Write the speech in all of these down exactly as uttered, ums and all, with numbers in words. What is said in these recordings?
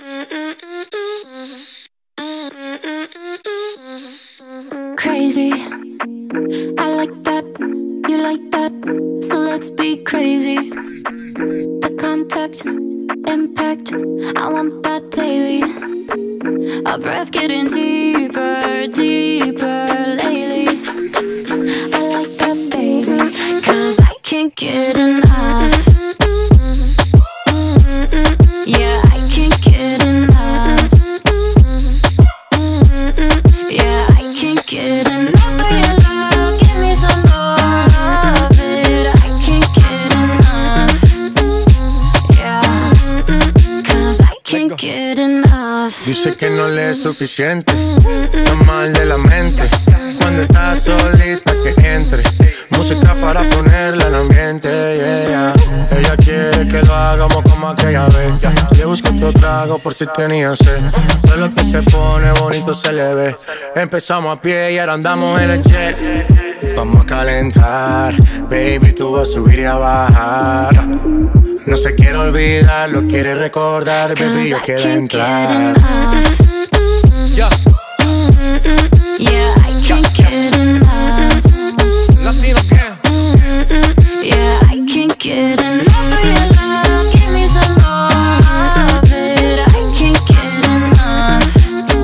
Crazy, I like that, you like that, so let's be crazy. The contact, impact, I want that daily. Our breath getting deeper, deeper lately. I like that, baby, cause I can't get enough. Yeah, I can't get enough. Yeah, I can't get enough of your love. Give me some more of it. I can't get enough. Yeah, cause I can't get enough. Dice que no le es suficiente, está mal de la mente. Cuando está solita que entre, música para ponerla en ambiente, yeah. Ella quiere que lo hagamos como aquella vez. Le busco otro trago por si tenía sed. Todo lo que se pone bonito se le ve. Empezamos a pie y ahora andamos en el jet. Vamos a calentar, baby, tú vas a subir y a bajar. No se quiere olvidar, lo quiere recordar, baby, yo quiero entrar. Yeah, yeah, I can't get enough. Latino gang. Yeah, I can't get enough of your love. Give me some more of it. I can't get enough.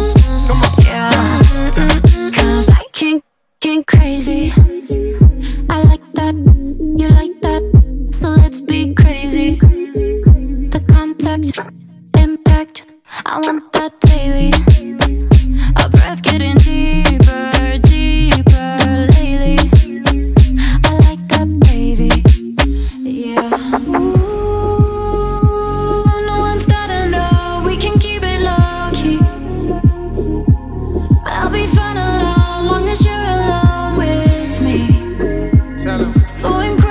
Yeah, cause I can't get crazy. I like that, you like that, so let's be crazy. The contact, impact, I want that daily. Our breath getting deeper, deeper lately. I like that, baby. Yeah. Ooh, no one's gotta know. We can keep it low key. I'll be fine alone, long as you're alone with me. So incredible.